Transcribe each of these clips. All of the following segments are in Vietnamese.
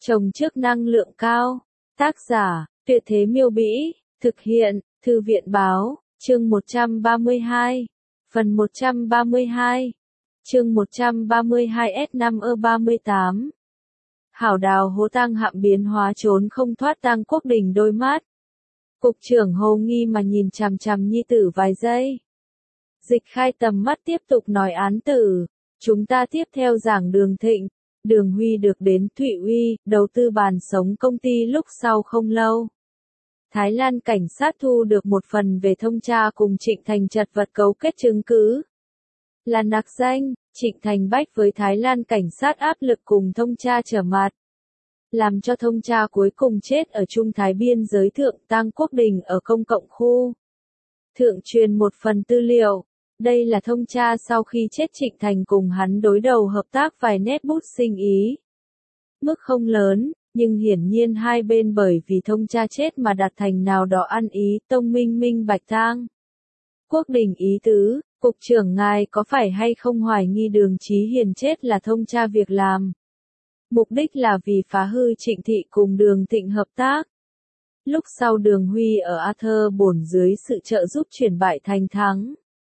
Trồng trước năng lượng cao. Tác giả, Tuyệt Thế Miêu Bĩ. Thực hiện, Thư viện Báo. Chương 132. Phần 132. Chương 132S5E38. Hảo đào hố tang hạm biến hóa trốn không thoát Tang Quốc Đình đôi mắt. Cục trưởng hồ nghi mà nhìn chằm chằm nhi tử vài giây. Dịch khai tầm mắt tiếp tục nói án tử. Chúng ta tiếp theo giảng Đường Thịnh. Đường Huy được đến Thụy Uy, đầu tư bàn sống công ty lúc sau không lâu. Thái Lan cảnh sát thu được một phần về thông tra cùng Trịnh Thành chật vật cấu kết chứng cứ. Là nặc danh, Trịnh Thành bách với Thái Lan cảnh sát áp lực cùng thông tra trở mặt. Làm cho thông tra cuối cùng chết ở Trung Thái biên giới thượng Tang Quốc Đình ở công cộng khu. Thượng truyền một phần tư liệu. Đây là thông tra sau khi chết Trịnh Thành cùng hắn đối đầu hợp tác vài nét bút sinh ý. Mức không lớn, nhưng hiển nhiên hai bên bởi vì thông tra chết mà đạt thành nào đó ăn ý, tông minh bạch Tang Quốc Đình ý tứ, cục trưởng ngài có phải hay không hoài nghi Đường Chí Hiền chết là thông tra việc làm. Mục đích là vì phá hư Trịnh Thị cùng Đường Thịnh hợp tác. Lúc sau Đường Huy ở Arthur bổn dưới sự trợ giúp chuyển bại thành thắng.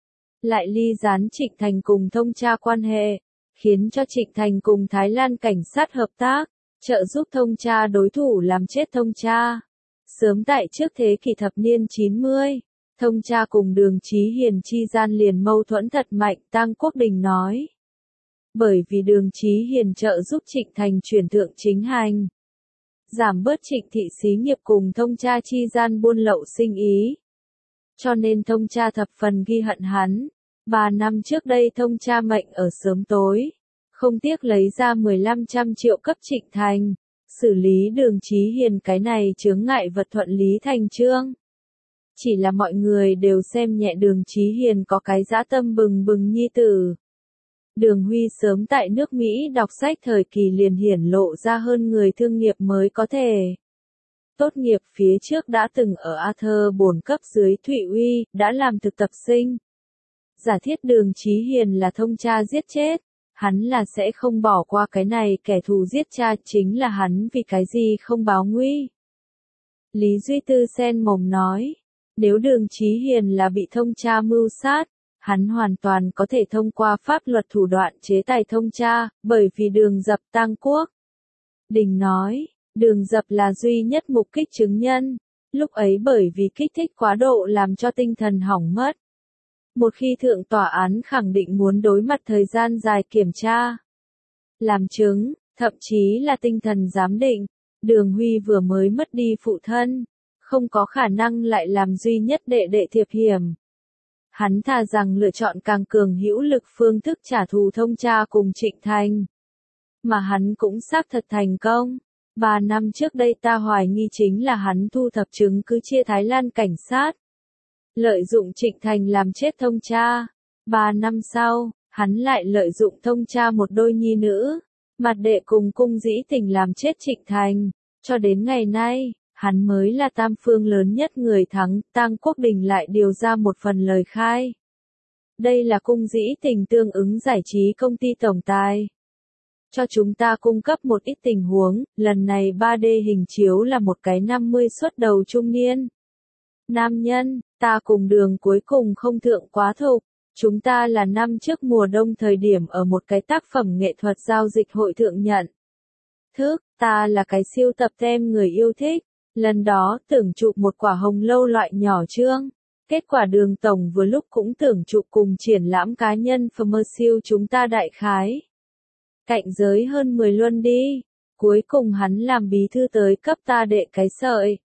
Lại ly gián Trịnh Thành cùng thông tra quan hệ, khiến cho Trịnh Thành cùng Thái Lan cảnh sát hợp tác, trợ giúp thông tra đối thủ làm chết thông tra. Sớm tại trước thế kỷ thập niên 90, thông tra cùng Đường Chí Hiền chi gian liền mâu thuẫn thật mạnh, Tang Quốc Đình nói. Bởi vì Đường Chí Hiền trợ giúp Trịnh Thành chuyển thượng chính hành, giảm bớt Trịnh Thị xí nghiệp cùng thông tra chi gian buôn lậu sinh ý. Cho nên thông tra thập phần ghi hận hắn. 3 năm trước đây thông tra mệnh ở sớm tối, không tiếc lấy ra 1500 triệu cấp Trịnh Thành, xử lý Đường Chí Hiền cái này chướng ngại vật thuận lý thành chương. Chỉ là mọi người đều xem nhẹ Đường Chí Hiền có cái dã tâm bừng bừng nhi tử. Đường Huy sớm tại nước Mỹ đọc sách thời kỳ liền hiển lộ ra hơn người thương nghiệp mới có thể. Tốt nghiệp phía trước đã từng ở Arthur bổn cấp dưới Thụy Uy, đã làm thực tập sinh. Giả thiết Đường Chí Hiền là thông tra giết chết, hắn là sẽ không bỏ qua cái này kẻ thù giết cha, chính là hắn vì cái gì không báo nguy. Lý Duy Tư sen mồm nói, nếu Đường Chí Hiền là bị thông tra mưu sát, hắn hoàn toàn có thể thông qua pháp luật thủ đoạn chế tài thông tra, bởi vì Đường Dập Tang Quốc Đình nói, Đường Dập là duy nhất mục kích chứng nhân, lúc ấy bởi vì kích thích quá độ làm cho tinh thần hỏng mất. Một khi thượng tòa án khẳng định muốn đối mặt thời gian dài kiểm tra, làm chứng, thậm chí là tinh thần giám định, Đường Huy vừa mới mất đi phụ thân, không có khả năng lại làm duy nhất đệ đệ thiệp hiểm. Hắn thà rằng lựa chọn càng cường hữu lực phương thức trả thù thông tra cùng Trịnh Thành. Mà hắn cũng xác thật thành công. 3 năm trước đây ta hoài nghi chính là hắn thu thập chứng cứ chia Thái Lan cảnh sát. Lợi dụng Trịnh Thành làm chết thông tra. 3 năm sau, hắn lại lợi dụng thông tra một đôi nhi nữ. Mặt đệ cùng Cung Dĩ Tình làm chết Trịnh Thành. Cho đến ngày nay, hắn mới là tam phương lớn nhất người thắng. Tang Quốc Đình lại điều ra một phần lời khai. Đây là Cung Dĩ Tình tương ứng giải trí công ty tổng tài. Cho chúng ta cung cấp một ít tình huống, lần này 3D hình chiếu là một cái 50 xuất đầu trung niên. Nam nhân, ta cùng Đường cuối cùng không thượng quá thục, chúng ta là năm trước mùa đông thời điểm ở một cái tác phẩm nghệ thuật giao dịch hội thượng nhận. Thức, ta là cái siêu tập tem người yêu thích, lần đó tưởng chụp một quả hồng lâu loại nhỏ trương. Kết quả Đường tổng vừa lúc cũng tưởng chụp cùng triển lãm cá nhân Phmersiêu chúng ta đại khái. Cạnh giới hơn 10 luân đi, cuối cùng hắn làm bí thư tới cấp ta đệ cái sợi.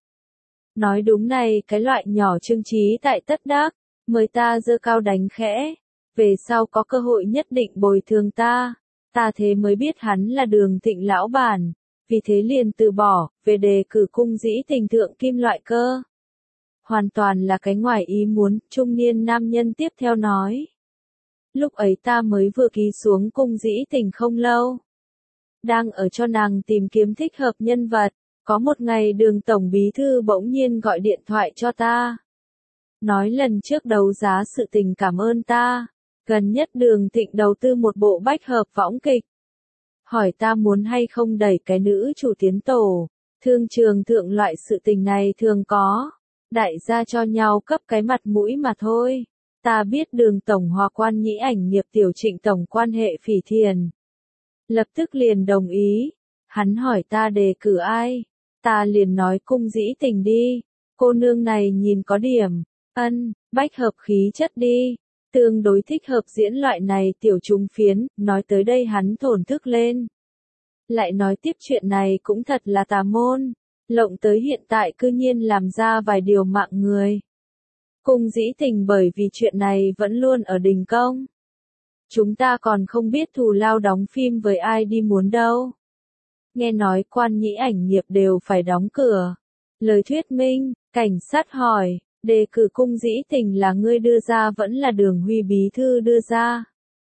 Nói đúng này cái loại nhỏ trương trí tại tất đắc, mời ta dơ cao đánh khẽ, về sau có cơ hội nhất định bồi thường ta thế mới biết hắn là Đường Thịnh lão bản, vì thế liền từ bỏ, về đề cử Cung Dĩ Tình thượng kim loại cơ. Hoàn toàn là cái ngoài ý muốn, trung niên nam nhân tiếp theo nói. Lúc ấy ta mới vừa ký xuống Cung Dĩ Tình không lâu. Đang ở cho nàng tìm kiếm thích hợp nhân vật, có một ngày Đường tổng bí thư bỗng nhiên gọi điện thoại cho ta. Nói lần trước đấu giá sự tình cảm ơn ta, gần nhất Đường Thịnh đầu tư một bộ bách hợp võng kịch. hỏi ta muốn hay không đẩy cái nữ chủ tiến tổ. Thương trường thượng loại sự tình này thường có. Đại gia cho nhau cấp cái mặt mũi mà thôi. Ta biết Đường tổng hòa quan nhĩ ảnh nghiệp tiểu Trịnh tổng quan hệ phỉ thiền. Lập tức liền đồng ý. Hắn hỏi ta đề cử ai. Ta liền nói Cung Dĩ Tình đi. Cô nương này nhìn có điểm. Bách hợp khí chất đi. Tương đối thích hợp diễn loại này tiểu trung phiến. Nói tới đây hắn thổn thức lên. Lại nói tiếp chuyện này cũng thật là tà môn. Lộng tới hiện tại cư nhiên làm ra vài điều mạng người. Cung Dĩ Tình bởi vì chuyện này vẫn luôn ở đình công. Chúng ta còn không biết thù lao đóng phim với ai đi muốn đâu. Nghe nói quan nhĩ ảnh nghiệp đều phải đóng cửa. Lời thuyết minh, cảnh sát hỏi, đề cử Cung Dĩ Tình là ngươi đưa ra vẫn là Đường Huy bí thư đưa ra?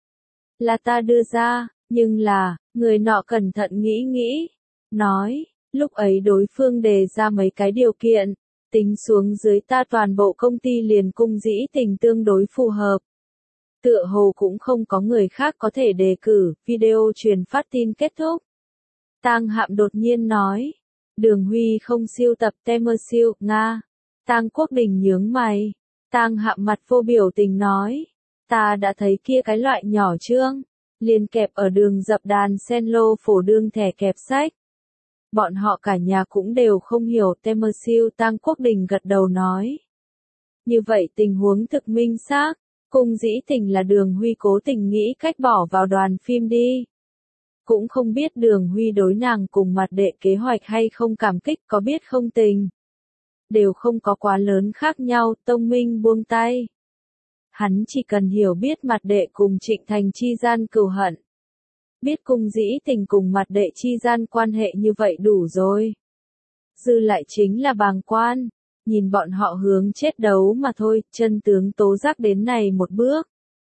Là ta đưa ra, nhưng là, người nọ cẩn thận nghĩ nghĩ. Nói, lúc ấy đối phương đề ra mấy cái điều kiện. Tính xuống dưới ta toàn bộ công ty liền Cung Dĩ Tình tương đối phù hợp. Tựa hồ cũng không có người khác có thể đề cử, video truyền phát tin kết thúc. Tang Hạm đột nhiên nói. Đường Huy không siêu tập Temer siêu, Nga. Tang Quốc Đình nhướng mày. Tang Hạm mặt vô biểu tình nói. Ta đã thấy kia cái loại nhỏ trương. Liền kẹp ở đường dập đàn sen lô phổ đương thẻ kẹp sách. Bọn họ cả nhà cũng đều không hiểu Temer siêu. Tang Quốc Đình gật đầu nói. Như vậy tình huống thực minh xác. Cung Dĩ Tình là Đường Huy cố tình nghĩ cách bỏ vào đoàn phim đi. Cũng không biết Đường Huy đối nàng cùng mặt đệ kế hoạch hay không cảm kích có biết không tình. Đều không có quá lớn khác nhau, Tông Minh buông tay. Hắn chỉ cần hiểu biết mặt đệ cùng Trịnh Thành chi gian cừu hận. Biết Cung Dĩ Tình cùng mặt đệ chi gian quan hệ như vậy đủ rồi. Dư lại chính là bàng quan. Nhìn bọn họ hướng chết đấu mà thôi, chân tướng tố giác đến này một bước.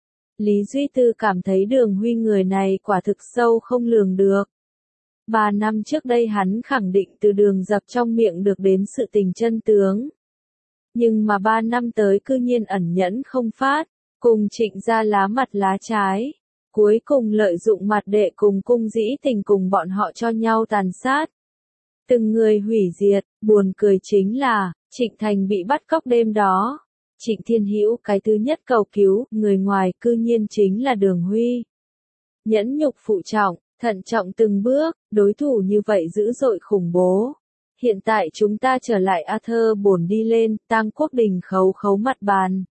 Lý Duy Tư cảm thấy Đường Huy người này quả thực sâu không lường được. 3 năm trước đây hắn khẳng định từ Đường Dập trong miệng được đến sự tình chân tướng. Nhưng mà 3 năm tới cư nhiên ẩn nhẫn không phát, cùng Trịnh ra lá mặt lá trái. Cuối cùng lợi dụng mặt đệ cùng Cung Dĩ Tình cùng bọn họ cho nhau tàn sát. Từng người hủy diệt, buồn cười chính là, Trịnh Thành bị bắt cóc đêm đó. Trịnh Thiên Hữu cái thứ nhất cầu cứu, người ngoài cư nhiên chính là Đường Huy. Nhẫn nhục phụ trọng, thận trọng từng bước, đối thủ như vậy dữ dội khủng bố. Hiện tại chúng ta trở lại Arthur bổn đi lên, Tang Quốc Đình khấu khấu mặt bàn.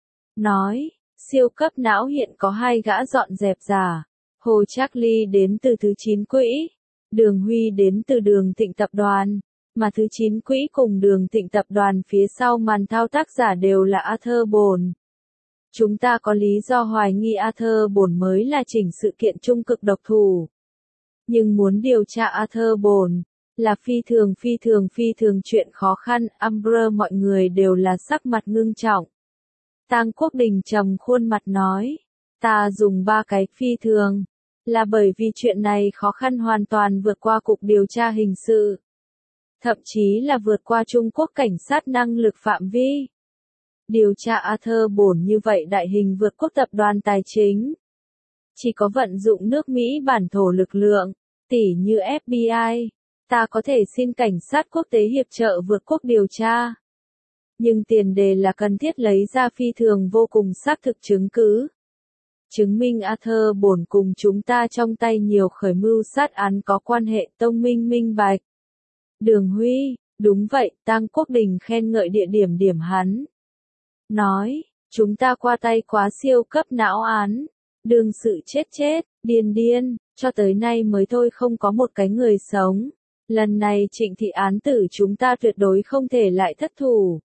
Nói, siêu cấp não hiện có 2 gã dọn dẹp giả. Hồ Charlie đến từ thứ 9 quỹ. Đường Huy đến từ Đường Thịnh tập đoàn. Mà thứ 9 quỹ cùng Đường Thịnh tập đoàn phía sau màn thao tác giả đều là Arthur Bồn. Chúng ta có lý do hoài nghi Arthur Bồn mới là chỉnh sự kiện trung cực độc thủ. Nhưng muốn điều tra Arthur Bồn là phi thường chuyện khó khăn, Amber mọi người đều là sắc mặt ngưng trọng. Tang Quốc Đình trầm khuôn mặt nói, ta dùng 3 cái phi thường, là bởi vì chuyện này khó khăn hoàn toàn vượt qua cục điều tra hình sự. Thậm chí là vượt qua Trung Quốc cảnh sát năng lực phạm vi. Điều tra Arthur Bồn như vậy đại hình vượt quốc tập đoàn tài chính. Chỉ có vận dụng nước Mỹ bản thổ lực lượng, tỉ như FBI, ta có thể xin cảnh sát quốc tế hiệp trợ vượt quốc điều tra. Nhưng tiền đề là cần thiết lấy ra phi thường vô cùng xác thực chứng cứ. Chứng minh Arthur Bồn cùng chúng ta trong tay nhiều khởi mưu sát án có quan hệ tông minh minh bạch. Đường Huy, đúng vậy, Tang Quốc Đình khen ngợi địa điểm hắn. Nói, chúng ta qua tay quá siêu cấp não án. Đương sự chết, điên, cho tới nay mới thôi không có một cái người sống. Lần này Trịnh thị án tử chúng ta tuyệt đối không thể lại thất thủ.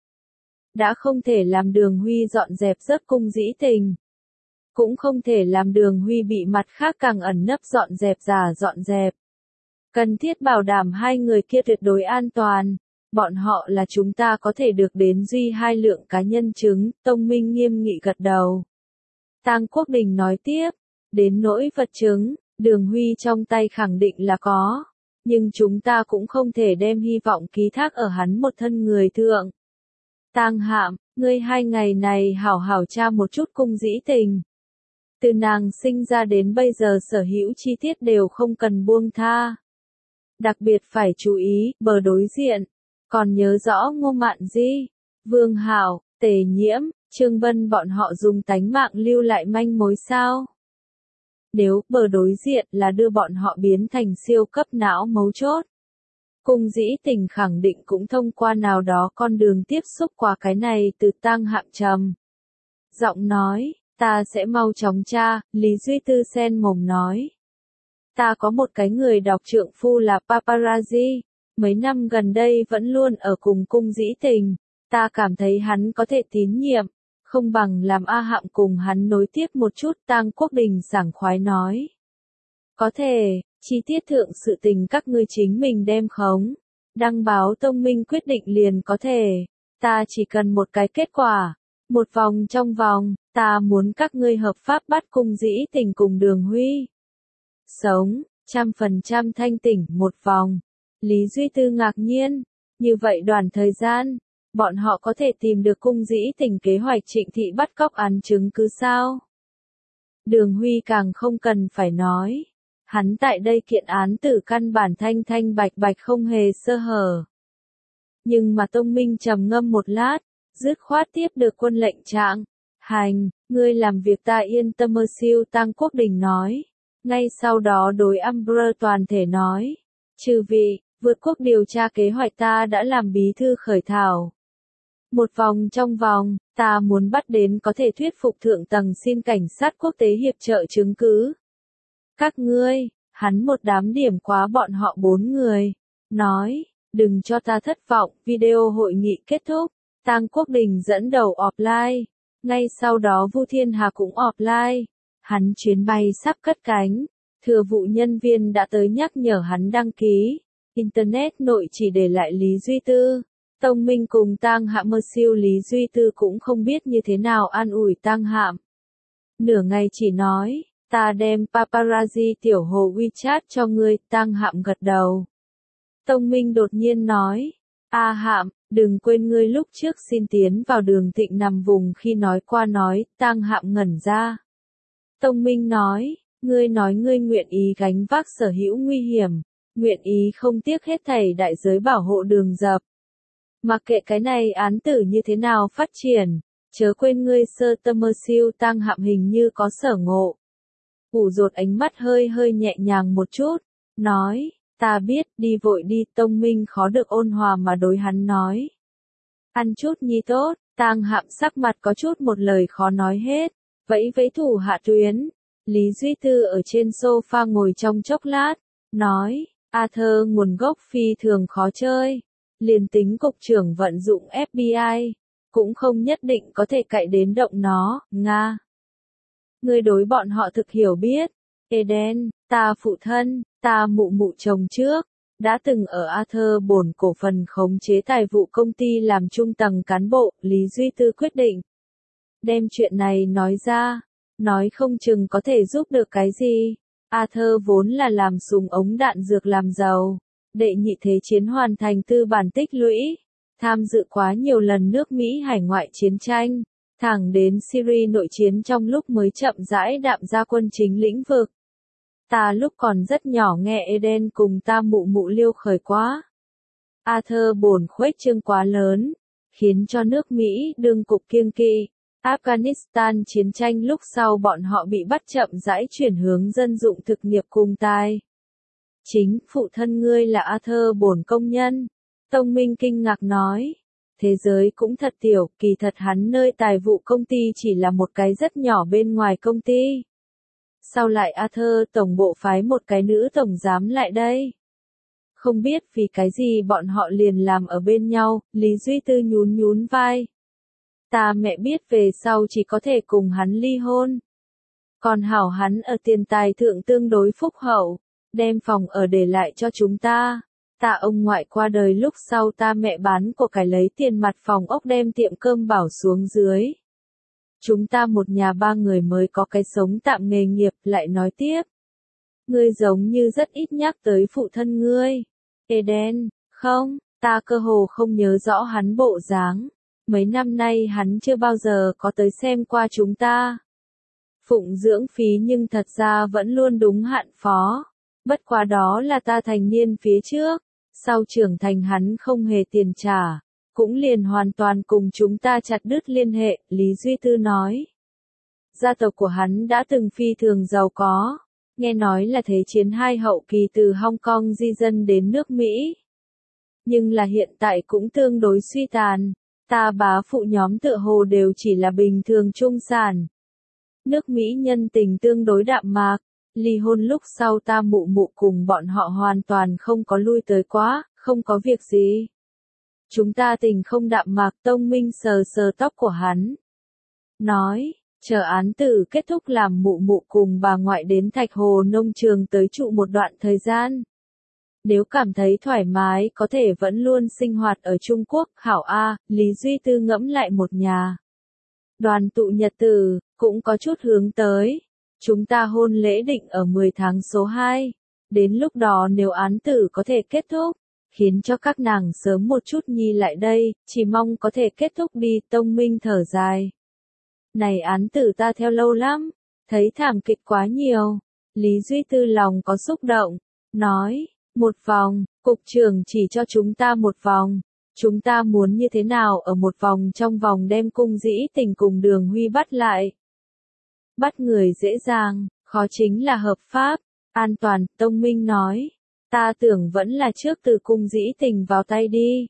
Đã không thể làm Đường Huy dọn dẹp rớt Cung Dĩ Tình. Cũng không thể làm Đường Huy bị mặt khác càng ẩn nấp dọn dẹp giả dọn dẹp. Cần thiết bảo đảm 2 người kia tuyệt đối an toàn. Bọn họ là chúng ta có thể được đến duy 2 lượng cá nhân chứng, Tông Minh nghiêm nghị gật đầu. Tang Quốc Đình nói tiếp, đến nỗi vật chứng, Đường Huy trong tay khẳng định là có. Nhưng chúng ta cũng không thể đem hy vọng ký thác ở hắn một thân người thượng. Tang Hạm, ngươi 2 ngày này hảo hảo tra một chút Cung Dĩ Tình. Từ nàng sinh ra đến bây giờ sở hữu chi tiết đều không cần buông tha. Đặc biệt phải chú ý, bờ đối diện. Còn nhớ rõ Ngô Mạn Di, Vương Hảo, Tề Nhiễm, Trương Vân bọn họ dùng tánh mạng lưu lại manh mối sao? Nếu bờ đối diện là đưa bọn họ biến thành siêu cấp não mấu chốt. Cung Dĩ Tình khẳng định cũng thông qua nào đó con đường tiếp xúc qua cái này từ Tang Hạm trầm. Giọng nói, ta sẽ mau chóng tra, Lý Duy Tư sen mồm nói. Ta có một cái người đọc trượng phu là paparazzi, mấy năm gần đây vẫn luôn ở cùng Cung Dĩ Tình, ta cảm thấy hắn có thể tín nhiệm, không bằng làm A Hạm cùng hắn nối tiếp một chút. Tang Quốc Đình sảng khoái nói. Có thể, chi tiết thượng sự tình các ngươi chính mình đem khống, đăng báo Tông Minh quyết định liền có thể, ta chỉ cần một cái kết quả, một vòng trong vòng, ta muốn các ngươi hợp pháp bắt Cung Dĩ Tình cùng Đường Huy. Sống, 100% thanh tỉnh một vòng. Lý Duy Tư ngạc nhiên, như vậy đoạn thời gian, bọn họ có thể tìm được Cung Dĩ Tình kế hoạch Trịnh Thị bắt cóc án chứng cứ sao? Đường Huy càng không cần phải nói. Hắn tại đây kiện án tử căn bản thanh thanh bạch bạch không hề sơ hở. Nhưng mà Tông Minh trầm ngâm một lát, dứt khoát tiếp được quân lệnh trạng. Hành, ngươi làm việc ta yên tâm mơ siêu. Tang Quốc Đình nói. Ngay sau đó đối Amber toàn thể nói. Chư vị, vượt quốc điều tra kế hoạch ta đã làm bí thư khởi thảo. Một vòng trong vòng, ta muốn bắt đến có thể thuyết phục thượng tầng xin cảnh sát quốc tế hiệp trợ chứng cứ. Các ngươi, hắn một đám điểm quá bọn họ 4 người. Nói, đừng cho ta thất vọng. Video hội nghị kết thúc. Tang Quốc Đình dẫn đầu offline. Ngay sau đó Vu Thiên Hà cũng offline. Hắn chuyến bay sắp cất cánh. Thừa vụ nhân viên đã tới nhắc nhở hắn đăng ký. Internet nội chỉ để lại Lý Duy Tư. Tông Minh cùng Tang Hạm mơ siêu. Lý Duy Tư cũng không biết như thế nào an ủi Tang Hạm. Nửa ngày chỉ nói. Ta đem paparazzi tiểu hồ WeChat cho ngươi. Tang Hạm gật đầu. Tông Minh đột nhiên nói. A Hạm, đừng quên ngươi lúc trước xin tiến vào Đường Thịnh nằm vùng khi nói qua nói. Tang Hạm ngẩn ra. Tông Minh nói. Ngươi nói ngươi nguyện ý gánh vác sở hữu nguy hiểm. Nguyện ý không tiếc hết thảy đại giới bảo hộ Đường Dập. Mặc kệ cái này án tử như thế nào phát triển. Chớ quên ngươi sơ tâm mơ siêu. Tang Hạm hình như có sở ngộ. Ủ rột ánh mắt hơi hơi nhẹ nhàng một chút, nói, ta biết, đi vội đi. Tông Minh khó được ôn hòa mà đối hắn nói. Ăn chút nhi tốt. Tang Hạm sắc mặt có chút một lời khó nói hết, vẫy vẫy thủ hạ tuyến. Lý Duy Tư ở trên sofa ngồi trong chốc lát, nói, Arthur nguồn gốc phi thường khó chơi, liền tính cục trưởng vận dụng FBI, cũng không nhất định có thể cậy đến động nó. Nga. Ngươi đối bọn họ thực hiểu biết. Eden, ta phụ thân, ta mụ mụ chồng trước, đã từng ở Arthur Bổn cổ phần khống chế tài vụ công ty làm trung tầng cán bộ. Lý Duy Tư quyết định đem chuyện này nói ra, nói không chừng có thể giúp được cái gì. Arthur vốn là làm súng ống đạn dược làm giàu, đệ nhị thế chiến hoàn thành tư bản tích lũy, tham dự quá nhiều lần nước Mỹ hải ngoại chiến tranh. Thẳng đến Syria nội chiến trong lúc mới chậm rãi đạm ra quân chính lĩnh vực. Ta lúc còn rất nhỏ nghe Eden cùng ta mụ mụ liêu khởi quá. Arthur Bổn khuếch trương quá lớn, khiến cho nước Mỹ đương cục kiêng kỵ. Afghanistan chiến tranh lúc sau bọn họ bị bắt chậm rãi chuyển hướng dân dụng thực nghiệp cùng tài. Chính phụ thân ngươi là Arthur Bổn công nhân. Tông Minh kinh ngạc nói. Thế giới cũng thật tiểu, kỳ thật hắn nơi tài vụ công ty chỉ là một cái rất nhỏ bên ngoài công ty. Sau lại Arthur tổng bộ phái một cái nữ tổng giám lại đây. Không biết vì cái gì bọn họ liền làm ở bên nhau. Lý Duy Tư nhún nhún vai. Ta mẹ biết về sau chỉ có thể cùng hắn ly hôn. Còn hảo hắn ở tiền tài thượng tương đối phúc hậu, đem phòng ở để lại cho chúng ta. Ta ông ngoại qua đời lúc sau ta mẹ bán của cải lấy tiền mặt phòng ốc đem tiệm cơm bảo xuống dưới. Chúng ta một nhà 3 người mới có cái sống tạm nghề nghiệp. Lại nói tiếp. Ngươi giống như rất ít nhắc tới phụ thân ngươi. Eden, không, ta cơ hồ không nhớ rõ hắn bộ dáng. Mấy năm nay hắn chưa bao giờ có tới xem qua chúng ta. phụng dưỡng phí nhưng thật ra vẫn luôn đúng hạn phó. Bất quá đó là ta thành niên phía trước, sau trưởng thành hắn không hề tiền trả, cũng liền hoàn toàn cùng chúng ta chặt đứt liên hệ, Lý Duy Tư nói. Gia tộc của hắn đã từng phi thường giàu có, nghe nói là Thế chiến II hậu kỳ từ Hong Kong di dân đến nước Mỹ. Nhưng là hiện tại cũng tương đối suy tàn, ta bá phụ nhóm tựa hồ đều chỉ là bình thường trung sản. Nước Mỹ nhân tình tương đối đạm mạc, ly hôn lúc sau ta mụ mụ cùng bọn họ hoàn toàn không có lui tới quá, không có việc gì. Chúng ta tình không đạm mạc. Tông Minh sờ sờ tóc của hắn. Nói, chờ án tử kết thúc làm mụ mụ cùng bà ngoại đến Thạch Hồ nông trường tới trụ một đoạn thời gian. Nếu cảm thấy thoải mái có thể vẫn luôn sinh hoạt ở Trung Quốc, hảo A, Lý Duy Tư ngẫm lại một nhà. Đoàn tụ nhật tử, cũng có chút hướng tới. Chúng ta hôn lễ định ở 10 tháng số 2. Đến lúc đó nếu án tử có thể kết thúc, khiến cho các nàng sớm một chút nhi lại đây, chỉ mong có thể kết thúc đi. Tông Minh thở dài. Này án tử ta theo lâu lắm, thấy thảm kịch quá nhiều. Lý Duy Tư lòng có xúc động, nói, một vòng, cục trưởng chỉ cho chúng ta một vòng. Chúng ta muốn như thế nào ở một vòng trong vòng đem Cung Dĩ Tình cùng Đường Huy bắt lại. Bắt người dễ dàng, khó chính là hợp pháp, an toàn. Tông Minh nói, ta tưởng vẫn là trước từ Cung Dĩ Tình vào tay đi.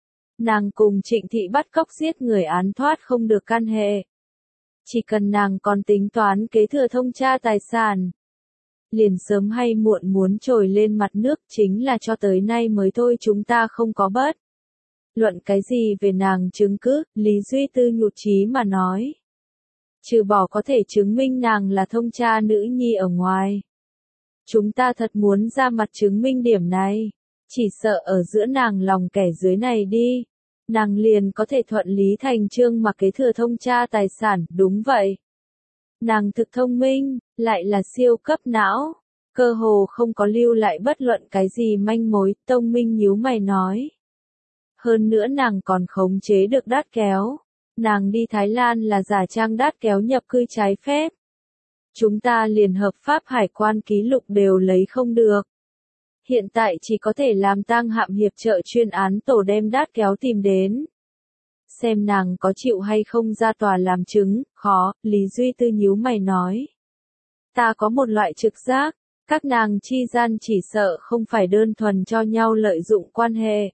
Nàng cùng Trịnh Thị bắt cóc giết người án thoát không được can hệ. Chỉ cần nàng còn tính toán kế thừa thông tra tài sản, liền sớm hay muộn muốn trồi lên mặt nước, chính là cho tới nay mới thôi chúng ta không có bất luận cái gì về nàng chứng cứ. Lý Duy Tư nhụt chí mà nói. Trừ bỏ có thể chứng minh nàng là thông tra nữ nhi ở ngoài. Chúng ta thật muốn ra mặt chứng minh điểm này. Chỉ sợ ở giữa nàng lòng kẻ dưới này đi. Nàng liền có thể thuận lý thành chương mà kế thừa thông tra tài sản. Đúng vậy. Nàng thực thông minh, lại là siêu cấp não. Cơ hồ không có lưu lại bất luận cái gì manh mối. Tông Minh nhíu mày nói. Hơn nữa nàng còn khống chế được đát kéo. Nàng đi Thái Lan là giả trang đát kéo nhập cư trái phép. Chúng ta liền hợp pháp hải quan ký lục đều lấy không được. Hiện tại chỉ có thể làm tang hạm hiệp trợ chuyên án tổ đem đát kéo tìm đến. Xem nàng có chịu hay không ra tòa làm chứng, khó. Lý Duy Tư nhíu mày nói. Ta có một loại trực giác, các nàng chi gian chỉ sợ không phải đơn thuần cho nhau lợi dụng quan hệ.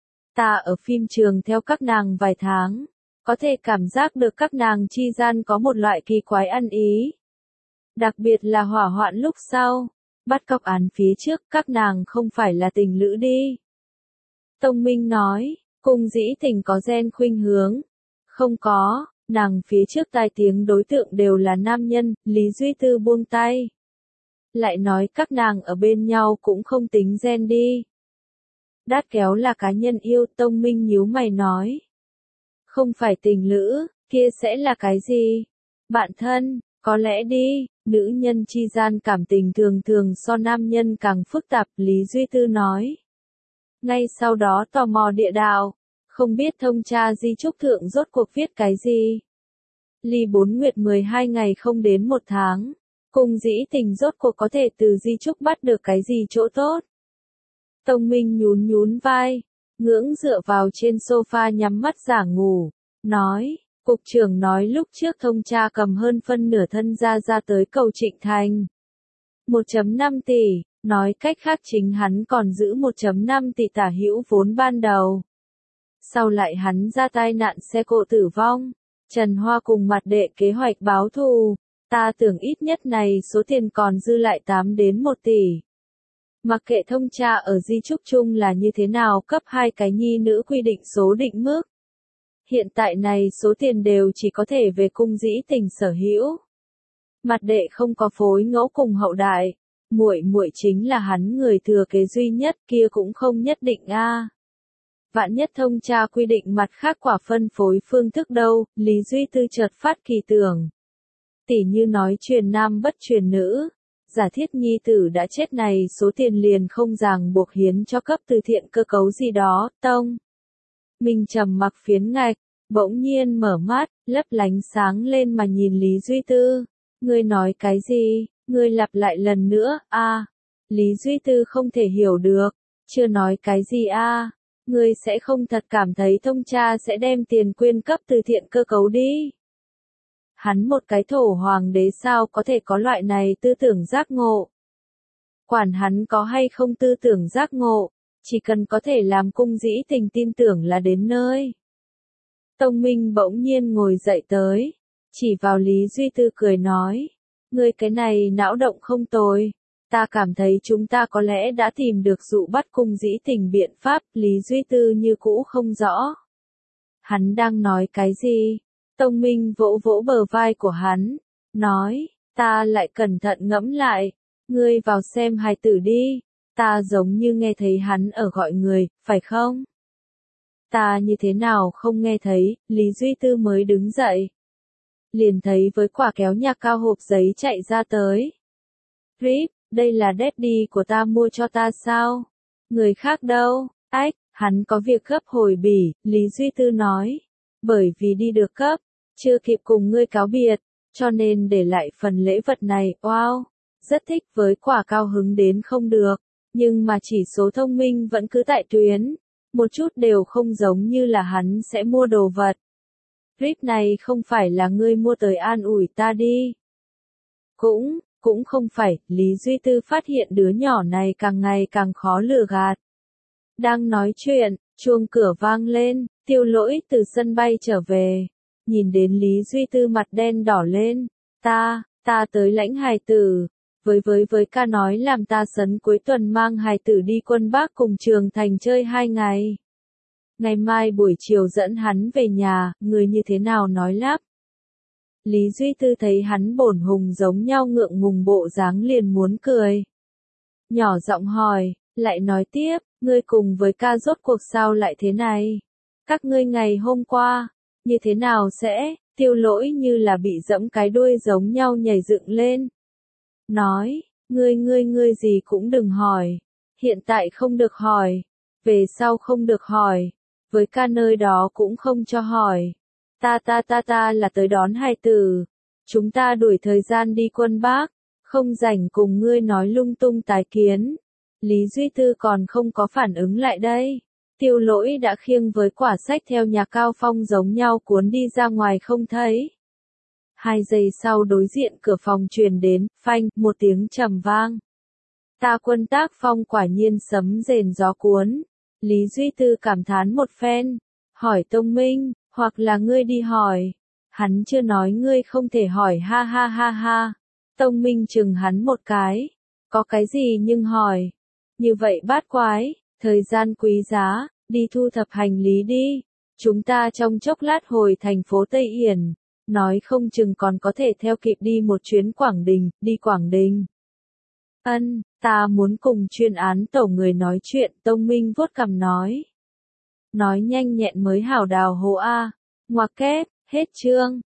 Ta ở phim trường theo các nàng vài tháng, có thể cảm giác được các nàng chi gian có một loại kỳ quái ăn ý. Đặc biệt là hỏa hoạn lúc sau, bắt cóc án phía trước các nàng không phải là tình lữ đi. Tông Minh nói, Cung Dĩ Tình có gen khuynh hướng. Không có, nàng phía trước tai tiếng đối tượng đều là nam nhân. Lý Duy Tư buông tay. Lại nói các nàng ở bên nhau cũng không tính gen đi. Đát kéo là cá nhân yêu. Tông Minh nhíu mày nói. Không phải tình lữ, kia sẽ là cái gì? Bạn thân, có lẽ đi. Nữ nhân chi gian cảm tình thường thường so nam nhân càng phức tạp. Lý Duy Tư nói. Ngay sau đó tò mò địa đạo. Không biết thông tra di trúc thượng rốt cuộc viết cái gì? Ly 4 nguyệt 12 ngày không đến 1 tháng. Cung Dĩ Tình rốt cuộc có thể từ di trúc bắt được cái gì chỗ tốt? Tông Minh nhún nhún vai, ngưỡng dựa vào trên sofa nhắm mắt giả ngủ, nói, cục trưởng nói lúc trước thông tra cầm hơn phân nửa thân ra tới cầu Trịnh Thành. 1,5 tỷ, nói cách khác chính hắn còn giữ 1,5 tỷ tả hữu vốn ban đầu. Sau lại hắn ra tai nạn xe cộ tử vong, Trần Hoa cùng mặt đệ kế hoạch báo thù, ta tưởng ít nhất này số tiền còn dư lại 8 đến 1 tỷ. Mặc kệ thông tra ở di trúc chung là như thế nào cấp 2 cái nhi nữ quy định số định mức. Hiện tại này số tiền đều chỉ có thể về Cung Dĩ Tình sở hữu. Mặt đệ không có phối ngẫu cùng hậu đại, muội muội chính là hắn người thừa kế duy nhất, kia cũng không nhất định a. Vạn nhất thông tra quy định mặt khác quả phân phối phương thức đâu. Lý Duy Tư chợt phát kỳ tưởng. Tỉ như nói truyền nam bất truyền nữ. Giả thiết nhi tử đã chết này số tiền liền không ràng buộc hiến cho cấp từ thiện cơ cấu gì đó. Tông Minh trầm mặc phiến ngạch, bỗng nhiên mở mắt, lấp lánh sáng lên mà nhìn Lý Duy Tư. Ngươi nói cái gì? Ngươi lặp lại lần nữa, Lý Duy Tư không thể hiểu được. Chưa nói cái gì Ngươi sẽ không thật cảm thấy thông cha sẽ đem tiền quyên cấp từ thiện cơ cấu đi. Hắn một cái thổ hoàng đế sao có thể có loại này tư tưởng giác ngộ. Quản hắn có hay không tư tưởng giác ngộ, chỉ cần có thể làm cung dĩ tình tin tưởng là đến nơi. Tông Minh bỗng nhiên ngồi dậy tới, chỉ vào Lý Duy Tư cười nói, ngươi cái này não động không tồi, ta cảm thấy chúng ta có lẽ đã tìm được dụ bắt cung dĩ tình biện pháp. Lý Duy Tư như cũ không rõ. Hắn đang nói cái gì? Tông Minh vỗ vỗ bờ vai của hắn, nói, ta lại cẩn thận ngẫm lại, ngươi vào xem hài tử đi, ta giống như nghe thấy hắn ở gọi người, phải không? Ta như thế nào không nghe thấy, Lý Duy Tư mới đứng dậy. Liền thấy với quả kéo nhạc cao hộp giấy chạy ra tới. Rip, đây là daddy của ta mua cho ta sao? Người khác đâu? Ách, hắn có việc gấp hồi bỉ, Lý Duy Tư nói. Bởi vì đi được cấp, chưa kịp cùng ngươi cáo biệt, cho nên để lại phần lễ vật này, wow, rất thích với quả cao hứng đến không được, nhưng mà chỉ số thông minh vẫn cứ tại tuyến, một chút đều không giống như là hắn sẽ mua đồ vật. Rip này không phải là ngươi mua tới an ủi ta đi. Cũng không phải, Lý Duy Tư phát hiện đứa nhỏ này càng ngày càng khó lừa gạt. Đang nói chuyện, chuông cửa vang lên, Tiêu Lỗi từ sân bay trở về. Nhìn đến Lý Duy Tư mặt đen đỏ lên, ta tới lãnh hài tử, với ca nói làm ta sấn cuối tuần mang hài tử đi Quân Bác cùng Trường Thành chơi 2 ngày. Ngày mai buổi chiều dẫn hắn về nhà, người như thế nào nói lắp. Lý Duy Tư thấy hắn bổn hùng giống nhau ngượng ngùng bộ dáng liền muốn cười. Nhỏ giọng hỏi, lại nói tiếp, ngươi cùng với ca rốt cuộc sao lại thế này? Các ngươi ngày hôm qua, như thế nào sẽ, Tiêu Lỗi như là bị dẫm cái đuôi giống nhau nhảy dựng lên. Nói, ngươi gì cũng đừng hỏi. Hiện tại không được hỏi. Về sau không được hỏi. Với ca nơi đó cũng không cho hỏi. Ta là tới đón hài tử. Chúng ta đuổi thời gian đi Quân Bác. Không rảnh cùng ngươi nói lung tung tái kiến. Lý Duy Tư còn không có phản ứng lại đây. Tiêu Lỗi đã khiêng với quả sách theo nhà Cao Phong giống nhau cuốn đi ra ngoài không thấy. 2 giây sau đối diện cửa phòng truyền đến, phanh, một tiếng trầm vang. Ta Quân Tác Phong quả nhiên sấm rền gió cuốn. Lý Duy Tư cảm thán một phen. Hỏi Tông Minh, hoặc là ngươi đi hỏi. Hắn chưa nói ngươi không thể hỏi ha ha ha ha. Tông Minh chừng hắn một cái. Có cái gì nhưng hỏi. Như vậy bát quái, thời gian quý giá, đi thu thập hành lý đi. Chúng ta trong chốc lát hồi thành phố Tây Yển. Nói không chừng còn có thể theo kịp đi một chuyến Quảng Đình, đi Quảng Đình. Ân, ta muốn cùng chuyên án tổ người nói chuyện, Tông Minh vuốt cằm nói. Nói nhanh nhẹn mới hảo đào hố a. Ngoặc kép, hết chương.